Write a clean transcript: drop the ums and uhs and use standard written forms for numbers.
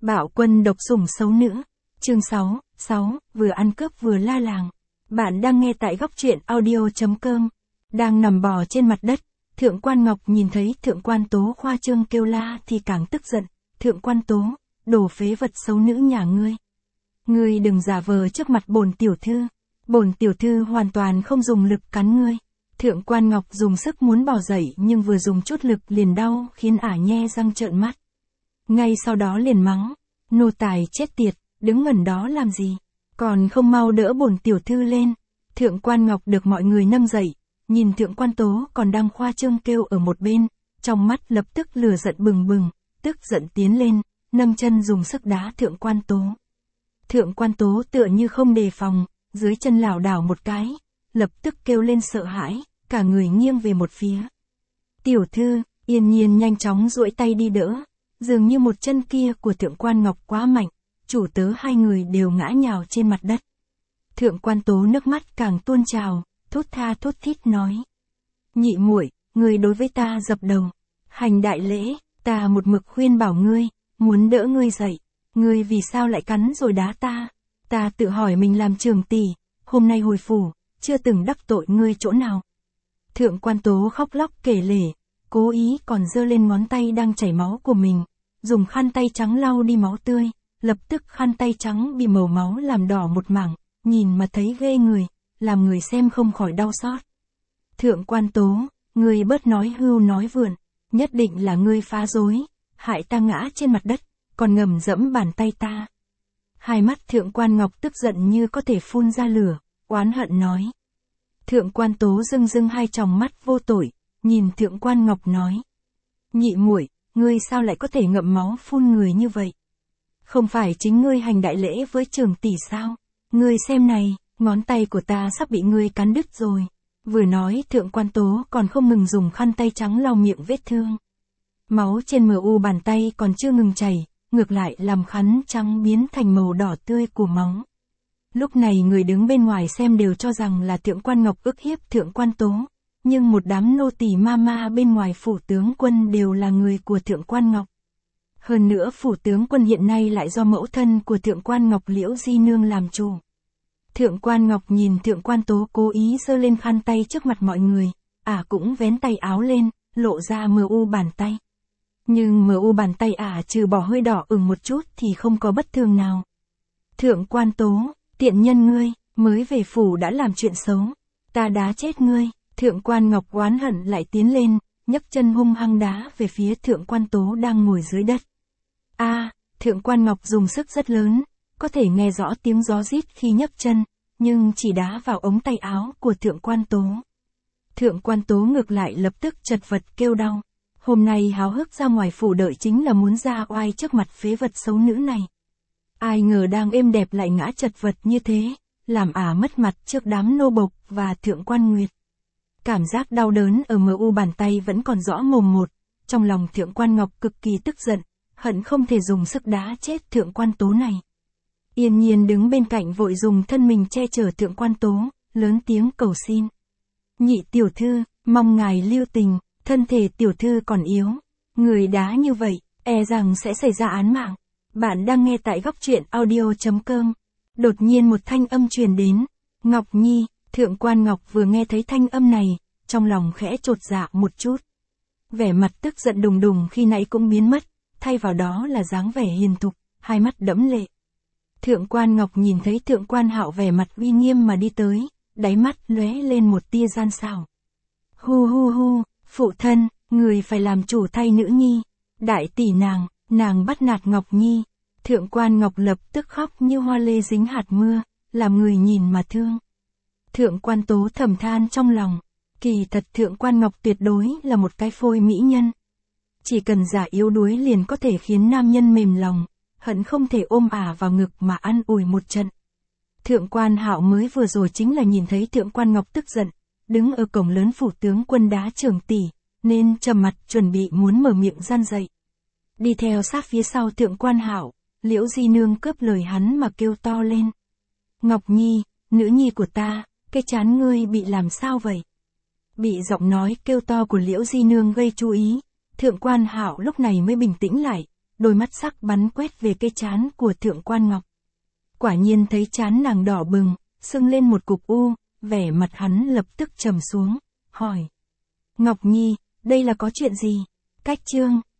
Bạo quân độc sủng xấu nữ. Chương 6, vừa ăn cướp vừa la làng. Bạn đang nghe tại góc truyện audio.com. Đang nằm bò trên mặt đất, Thượng quan Ngọc nhìn thấy Thượng quan Tố khoa trương kêu la thì càng tức giận. Thượng quan Tố, đồ phế vật xấu nữ nhà ngươi. Ngươi đừng giả vờ trước mặt bổn tiểu thư. Bổn tiểu thư hoàn toàn không dùng lực cắn ngươi. Thượng quan Ngọc dùng sức muốn bò dậy nhưng vừa dùng chút lực liền đau khiến ả nhe răng trợn mắt. Ngay sau đó liền mắng, nô tài chết tiệt, đứng ngẩn đó làm gì, còn không mau đỡ bổn tiểu thư lên. Thượng quan Ngọc được mọi người nâng dậy, nhìn Thượng quan Tố còn đang khoa trương kêu ở một bên, trong mắt lập tức lửa giận bừng bừng, tức giận tiến lên, nâng chân dùng sức đá Thượng quan Tố. Thượng quan Tố tựa như không đề phòng, dưới chân lảo đảo một cái, lập tức kêu lên sợ hãi, cả người nghiêng về một phía. Tiểu thư, Yên Nhiên nhanh chóng duỗi tay đi đỡ, dường như một chân kia của Thượng quan Ngọc quá mạnh, chủ tớ hai người đều ngã nhào trên mặt đất. Thượng quan Tố nước mắt càng tuôn trào, thốt tha thốt thít nói: Nhị muội, ngươi đối với ta dập đầu, hành đại lễ, ta một mực khuyên bảo ngươi, muốn đỡ ngươi dậy, ngươi vì sao lại cắn rồi đá ta? Ta tự hỏi mình làm trưởng tỷ, hôm nay hồi phủ, chưa từng đắc tội ngươi chỗ nào. Thượng quan Tố khóc lóc kể lể, cố ý còn giơ lên ngón tay đang chảy máu của mình, dùng khăn tay trắng lau đi máu tươi, lập tức khăn tay trắng bị màu máu làm đỏ một mảng, nhìn mà thấy ghê người, làm người xem không khỏi đau xót. Thượng quan Tố, ngươi bớt nói hưu nói vượn, nhất định là ngươi phá rối, hại ta ngã trên mặt đất, còn ngầm dẫm bàn tay ta. Hai mắt Thượng quan Ngọc tức giận như có thể phun ra lửa, oán hận nói. Thượng quan Tố rưng rưng hai tròng mắt vô tội, nhìn Thượng quan Ngọc nói: Nhị muội, ngươi sao lại có thể ngậm máu phun người như vậy? Không phải chính ngươi hành đại lễ với trưởng tỷ sao? Ngươi xem này, ngón tay của ta sắp bị ngươi cắn đứt rồi. Vừa nói Thượng quan Tố còn không ngừng dùng khăn tay trắng lau miệng vết thương. Máu trên mu bàn tay còn chưa ngừng chảy, ngược lại làm khăn trắng biến thành màu đỏ tươi của máu. Lúc này người đứng bên ngoài xem đều cho rằng là Thượng quan Ngọc ức hiếp Thượng quan Tố, nhưng một đám nô tỳ ma bên ngoài phủ tướng quân đều là người của Thượng quan Ngọc. Hơn nữa phủ tướng quân hiện nay lại do mẫu thân của Thượng quan Ngọc Liễu Di Nương làm chủ. Thượng quan Ngọc nhìn Thượng quan Tố cố ý giơ lên khăn tay trước mặt mọi người, cũng vén tay áo lên, lộ ra mu bàn tay. Nhưng mu bàn tay trừ bỏ hơi đỏ ửng một chút thì không có bất thường nào. Thượng quan Tố, tiện nhân ngươi, mới về phủ đã làm chuyện xấu, ta đá chết ngươi. Thượng quan Ngọc oán hận lại tiến lên, nhấc chân hung hăng đá về phía Thượng quan Tố đang ngồi dưới đất. Thượng quan Ngọc dùng sức rất lớn, có thể nghe rõ tiếng gió rít khi nhấc chân, nhưng chỉ đá vào ống tay áo của Thượng quan Tố. Thượng quan Tố ngược lại lập tức chật vật kêu đau. Hôm nay háo hức ra ngoài phủ đợi chính là muốn ra oai trước mặt phế vật xấu nữ này. Ai ngờ đang êm đẹp lại ngã chật vật như thế, làm mất mặt trước đám nô bộc và Thượng quan Nguyệt. Cảm giác đau đớn ở mu bàn tay vẫn còn rõ mồm một, trong lòng Thượng quan Ngọc cực kỳ tức giận, hận không thể dùng sức đá chết Thượng quan Tố này. Yên Nhiên đứng bên cạnh vội dùng thân mình che chở Thượng quan Tố, lớn tiếng cầu xin. Nhị tiểu thư, mong ngài lưu tình, thân thể tiểu thư còn yếu, người đá như vậy, e rằng sẽ xảy ra án mạng. Bạn đang nghe tại góc truyện audio.com. Đột nhiên một thanh âm truyền đến. Ngọc Nhi. Thượng quan Ngọc vừa nghe thấy thanh âm này, trong lòng khẽ chột dạ một chút. Vẻ mặt tức giận đùng đùng khi nãy cũng biến mất, thay vào đó là dáng vẻ hiền thục, hai mắt đẫm lệ. Thượng quan Ngọc nhìn thấy Thượng quan Hạo vẻ mặt uy nghiêm mà đi tới, đáy mắt lóe lên một tia gian xảo. Hu, phụ thân, người phải làm chủ thay nữ nhi. Đại tỷ nàng bắt nạt Ngọc Nhi. Thượng quan Ngọc lập tức khóc như hoa lê dính hạt mưa, làm người nhìn mà thương. Thượng quan Tố thầm than trong lòng, kỳ thật Thượng quan Ngọc tuyệt đối là một cái phôi mỹ nhân. Chỉ cần giả yếu đuối liền có thể khiến nam nhân mềm lòng, hận không thể ôm vào ngực mà ăn ủi một trận. Thượng quan Hạo mới vừa rồi chính là nhìn thấy Thượng quan Ngọc tức giận, đứng ở cổng lớn phủ tướng quân đá trưởng tỷ, nên trầm mặt chuẩn bị muốn mở miệng gian dậy. Đi theo sát phía sau Thượng quan Hạo, Liễu Di Nương cướp lời hắn mà kêu to lên. Ngọc Nhi, nữ nhi của ta, cái trán ngươi bị làm sao vậy? Bị giọng nói kêu to của Liễu Di Nương gây chú ý, Thượng quan Hạo lúc này mới bình tĩnh lại, đôi mắt sắc bắn quét về cái trán của Thượng quan Ngọc. Quả nhiên thấy trán nàng đỏ bừng, sưng lên một cục u, vẻ mặt hắn lập tức trầm xuống, hỏi. Ngọc Nhi, đây là có chuyện gì? Cách chương